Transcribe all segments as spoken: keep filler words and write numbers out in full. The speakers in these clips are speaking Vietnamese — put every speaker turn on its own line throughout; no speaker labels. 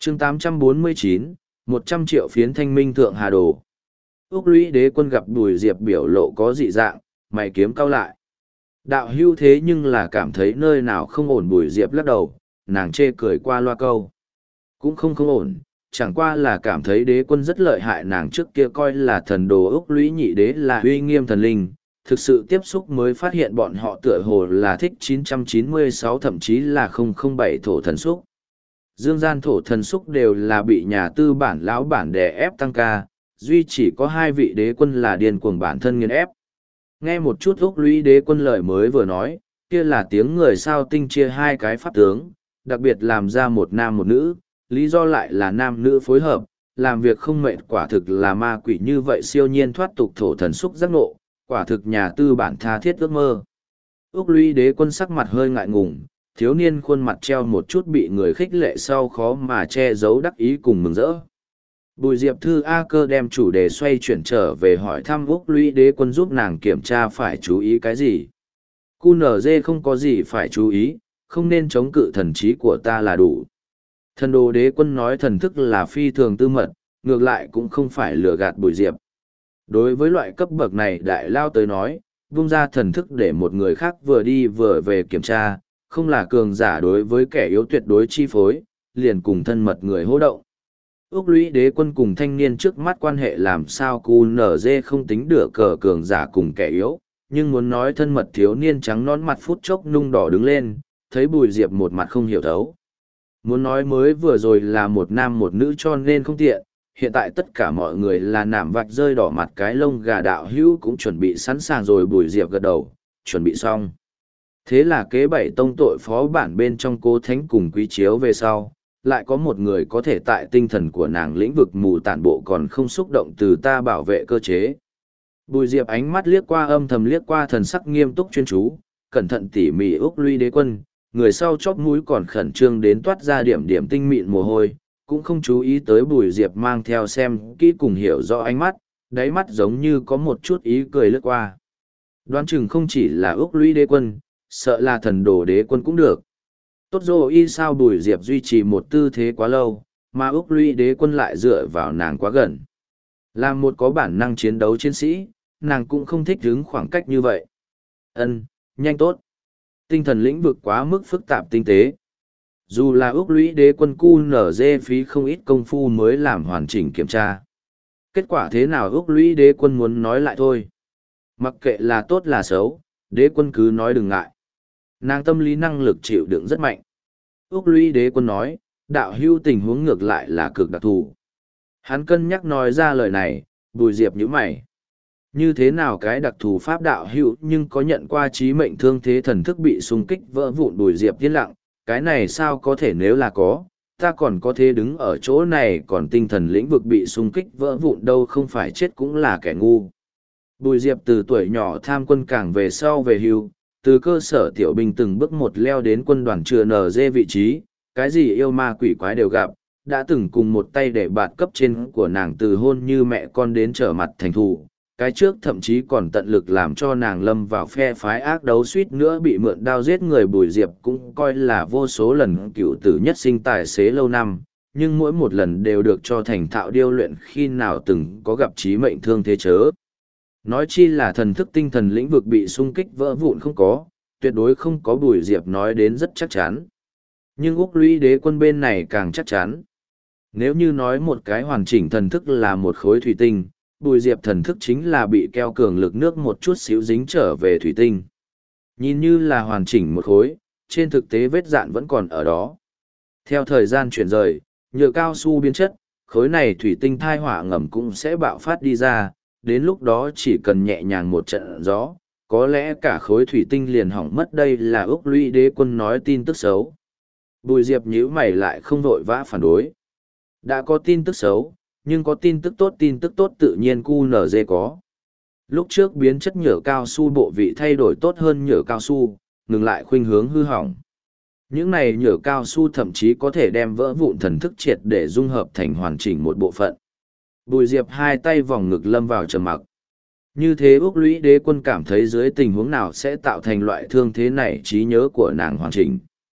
chương tám trăm bốn mươi chín, một trăm triệu phiến thanh minh thượng hà đồ. Úc lũy đế quân gặp Bùi Diệp biểu lộ có dị dạng, mày kiếm cau lại. Đạo hưu thế nhưng là cảm thấy nơi nào không ổn. Bùi Diệp lắc đầu, nàng chê cười qua loa câu. Cũng không không ổn, chẳng qua là cảm thấy đế quân rất lợi hại. Nàng trước kia coi là thần đồ Úc lũy nhị đế là uy nghiêm thần linh, thực sự tiếp xúc mới phát hiện bọn họ tựa hồ là thích chín trăm chín mươi sáu thậm chí là không không bảy thổ thần xúc. Dương gian thổ thần xúc đều là bị nhà tư bản lão bản đè ép tăng ca, duy chỉ có hai vị đế quân là điên cuồng bản thân nghiền ép. Nghe một chút Úc lũy đế quân lời mới vừa nói, kia là tiếng người sao tinh chia hai cái pháp tướng, đặc biệt làm ra một nam một nữ, lý do lại là nam nữ phối hợp, làm việc không mệt, quả thực là ma quỷ như vậy siêu nhiên thoát tục thổ thần xúc giác ngộ, quả thực nhà tư bản tha thiết ước mơ. Úc lũy đế quân sắc mặt hơi ngại ngùng, thiếu niên khuôn mặt treo một chút bị người khích lệ sau khó mà che giấu đắc ý cùng mừng rỡ. Bùi Diệp Thư A Cơ đem chủ đề xoay chuyển trở về hỏi thăm Úc lũy đế quân giúp nàng kiểm tra phải chú ý cái gì. Cu nở dê không có gì phải chú ý, không nên chống cự thần trí của ta là đủ. Thần đồ đế quân nói thần thức là phi thường tư mật, ngược lại cũng không phải lừa gạt Bùi Diệp. Đối với loại cấp bậc này đại lao tới nói, vung ra thần thức để một người khác vừa đi vừa về kiểm tra, không là cường giả đối với kẻ yếu tuyệt đối chi phối, liền cùng thân mật người hô động. Úc lũy đế quân cùng thanh niên trước mắt quan hệ làm sao cu nở dê không tính được cờ cường giả cùng kẻ yếu, nhưng muốn nói thân mật thiếu niên trắng nón mặt phút chốc nung đỏ đứng lên, thấy Bùi Diệp một mặt không hiểu thấu. Muốn nói mới vừa rồi là một nam một nữ cho nên không tiện, hiện tại tất cả mọi người là nảm vạch rơi đỏ mặt cái lông gà. Đạo hữu cũng chuẩn bị sẵn sàng rồi. Bùi Diệp gật đầu, chuẩn bị xong. Thế là kế bảy tông tội phó bản bên trong Cố Thánh cùng Quý Chiếu về sau, lại có một người có thể tại tinh thần của nàng lĩnh vực mù tản bộ còn không xúc động từ ta bảo vệ cơ chế. Bùi Diệp ánh mắt liếc qua âm thầm liếc qua thần sắc nghiêm túc chuyên chú, cẩn thận tỉ mỉ Úc lũy đế quân, người sau chóp mũi còn khẩn trương đến toát ra điểm điểm tinh mịn mồ hôi, cũng không chú ý tới Bùi Diệp mang theo xem kỹ cùng hiểu rõ ánh mắt, đáy mắt giống như có một chút ý cười lướt qua. Đoán chừng không chỉ là Úc lũy đế quân, sợ là thần đồ đế quân cũng được. Tốt rồi, y sao Bùi Diệp duy trì một tư thế quá lâu, mà Úc lũy đế quân lại dựa vào nàng quá gần. Là một có bản năng chiến đấu chiến sĩ, nàng cũng không thích đứng khoảng cách như vậy. Ân, nhanh tốt. Tinh thần lĩnh vực quá mức phức tạp tinh tế. Dù là Úc lũy đế quân cu nở dê phí không ít công phu mới làm hoàn chỉnh kiểm tra. Kết quả thế nào Úc lũy đế quân muốn nói lại thôi. Mặc kệ là tốt là xấu, đế quân cứ nói đừng ngại. Nàng tâm lý năng lực chịu đựng rất mạnh. Úc lũy đế quân nói, đạo hưu tình huống ngược lại là cực đặc thù. Hắn cân nhắc nói ra lời này, Bùi Diệp nhíu mày. Như thế nào cái đặc thù pháp đạo hữu nhưng có nhận qua trí mệnh thương thế thần thức bị xung kích vỡ vụn. Bùi Diệp yên lặng, cái này sao có thể, nếu là có, ta còn có thể đứng ở chỗ này, còn tinh thần lĩnh vực bị xung kích vỡ vụn đâu, không phải chết cũng là kẻ ngu. Bùi Diệp từ tuổi nhỏ tham quân càng về sau về hưu, từ cơ sở tiểu binh từng bước một leo đến quân đoàn chừa nở dê vị trí, cái gì yêu ma quỷ quái đều gặp, đã từng cùng một tay để bạt cấp trên của nàng từ hôn như mẹ con đến trở mặt thành thù. Cái trước thậm chí còn tận lực làm cho nàng lâm vào phe phái ác đấu, suýt nữa bị mượn đao giết người. Bùi Diệp cũng coi là vô số lần cựu tử nhất sinh tài xế lâu năm, nhưng mỗi một lần đều được cho thành thạo điêu luyện, khi nào từng có gặp chí mệnh thương thế chớ. Nói chi là thần thức tinh thần lĩnh vực bị xung kích vỡ vụn không có, tuyệt đối không có. Bùi Diệp nói đến rất chắc chắn. Nhưng Úc lũy đế quân bên này càng chắc chắn. Nếu như nói một cái hoàn chỉnh thần thức là một khối thủy tinh, Bùi Diệp thần thức chính là bị keo cường lực nước một chút xíu dính trở về thủy tinh. Nhìn như là hoàn chỉnh một khối, trên thực tế vết dạn vẫn còn ở đó. Theo thời gian chuyển rời, nhựa cao su biến chất, khối này thủy tinh thai hỏa ngầm cũng sẽ bạo phát đi ra, đến lúc đó chỉ cần nhẹ nhàng một trận gió, có lẽ cả khối thủy tinh liền hỏng mất. Đây là Úc lũy đế quân nói tin tức xấu. Bùi Diệp nhíu mày lại không vội vã phản đối. Đã có tin tức xấu, nhưng có tin tức tốt. Tin tức tốt tự nhiên cu nở dê có. Lúc trước biến chất nhựa cao su bộ vị thay đổi tốt hơn nhựa cao su, ngừng lại khuynh hướng hư hỏng. Những này nhựa cao su thậm chí có thể đem vỡ vụn thần thức triệt để dung hợp thành hoàn chỉnh một bộ phận. Bùi Diệp hai tay vòng ngực lâm vào trầm mặc. Như thế Úc lũy đế quân cảm thấy dưới tình huống nào sẽ tạo thành loại thương thế này, trí nhớ của nàng hoàn chỉnh.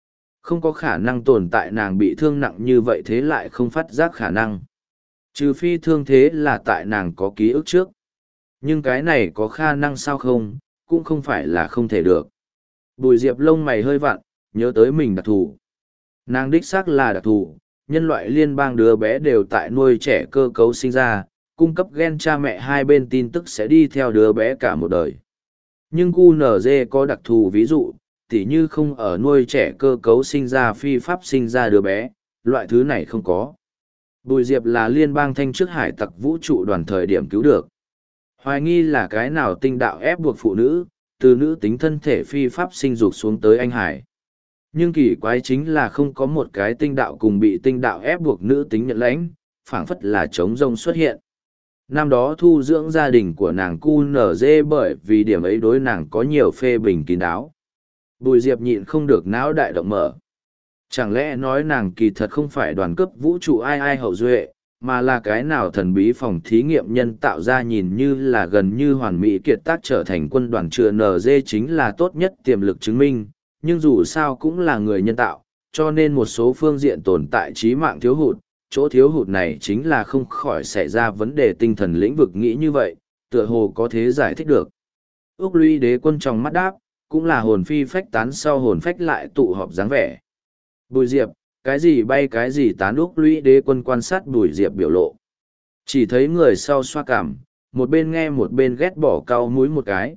Không có khả năng tồn tại nàng bị thương nặng như vậy thế lại không phát giác khả năng. Trừ phi thương thế là tại nàng có ký ức trước. Nhưng cái này có khả năng sao không, cũng không phải là không thể được. Bùi Diệp lông mày hơi vặn, nhớ tới mình đặc thù. Nàng đích xác là đặc thù, nhân loại liên bang đứa bé đều tại nuôi trẻ cơ cấu sinh ra, cung cấp gen cha mẹ hai bên tin tức sẽ đi theo đứa bé cả một đời. Nhưng cu nờ dê có đặc thù ví dụ, tỉ như không ở nuôi trẻ cơ cấu sinh ra phi pháp sinh ra đứa bé, loại thứ này không có. Bùi Diệp là liên bang thanh trước hải tặc vũ trụ đoàn thời điểm cứu được. Hoài nghi là cái nào tinh đạo ép buộc phụ nữ, từ nữ tính thân thể phi pháp sinh dục xuống tới anh hải. Nhưng kỳ quái chính là không có một cái tinh đạo cùng bị tinh đạo ép buộc nữ tính nhận lãnh, phảng phất là trống rông xuất hiện. Năm đó thu dưỡng gia đình của nàng cu nở dê bởi vì điểm ấy đối nàng có nhiều phê bình kín đáo. Bùi Diệp nhịn không được não đại động mở. Chẳng lẽ nói nàng kỳ thật không phải đoàn cấp vũ trụ ai ai hậu duệ, mà là cái nào thần bí phòng thí nghiệm nhân tạo ra nhìn như là gần như hoàn mỹ kiệt tác trở thành quân đoàn chừa en giê chính là tốt nhất tiềm lực chứng minh, nhưng dù sao cũng là người nhân tạo, cho nên một số phương diện tồn tại trí mạng thiếu hụt, chỗ thiếu hụt này chính là không khỏi xảy ra vấn đề tinh thần lĩnh vực nghĩ như vậy, tựa hồ có thế giải thích được. Úc Lũy Đế Quân trong mắt đáp, cũng là hồn phi phách tán sau hồn phách lại tụ họp dáng vẻ. Bùi Diệp, cái gì bay cái gì tán. Úc Lũy Đế Quân quan sát Bùi Diệp biểu lộ. Chỉ thấy người sau xoa cảm, một bên nghe một bên ghét bỏ cau mũi một cái.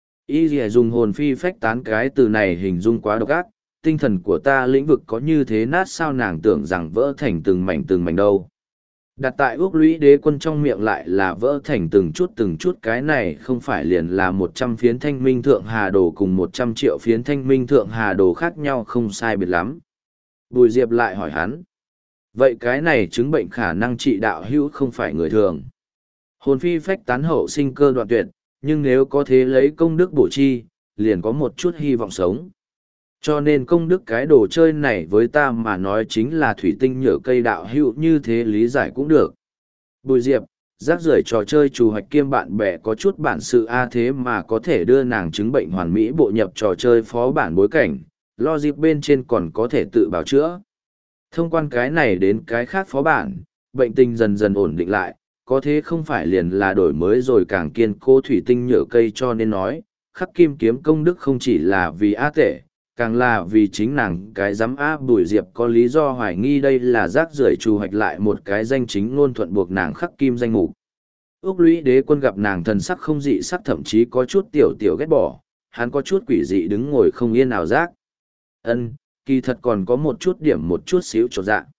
Y dì dùng hồn phi phách tán cái từ này hình dung quá độc ác, tinh thần của ta lĩnh vực có như thế nát sao nàng tưởng rằng vỡ thành từng mảnh từng mảnh đâu. Đặt tại Úc Lũy Đế Quân trong miệng lại là vỡ thành từng chút từng chút, cái này không phải liền là một trăm phiến thanh minh thượng hà đồ cùng một trăm triệu phiến thanh minh thượng hà đồ khác nhau không sai biệt lắm. Bùi Diệp lại hỏi hắn. Vậy cái này chứng bệnh khả năng trị đạo hữu không phải người thường. Hồn phi phách tán hậu sinh cơ đoạn tuyệt, nhưng nếu có thế lấy công đức bổ chi, liền có một chút hy vọng sống. Cho nên công đức cái đồ chơi này với ta mà nói chính là thủy tinh nhựa cây đạo hữu, như thế lý giải cũng được. Bùi Diệp, rác rưởi trò chơi trù hoạch kiêm bạn bè có chút bản sự a thế mà có thể đưa nàng chứng bệnh hoàn mỹ bộ nhập trò chơi phó bản bối cảnh, lo dịp bên trên còn có thể tự bào chữa. Thông quan cái này đến cái khác phó bản, bệnh tình dần dần ổn định lại, có thế không phải liền là đổi mới rồi càng kiên cố thủy tinh nhựa cây, cho nên nói, khắc kim kiếm công đức không chỉ là vì á tể, càng là vì chính nàng cái giám á. Bùi Diệp có lý do hoài nghi đây là rác rưởi trù hoạch lại một cái danh chính ngôn thuận buộc nàng khắc kim danh mục. Úc Lũy Đế Quân gặp nàng thần sắc không dị sắc, thậm chí có chút tiểu tiểu ghét bỏ, hắn có chút quỷ dị đứng ngồi không yên ảo giác. Ân, kỳ thật còn có một chút điểm một chút xíu chỗ dạ.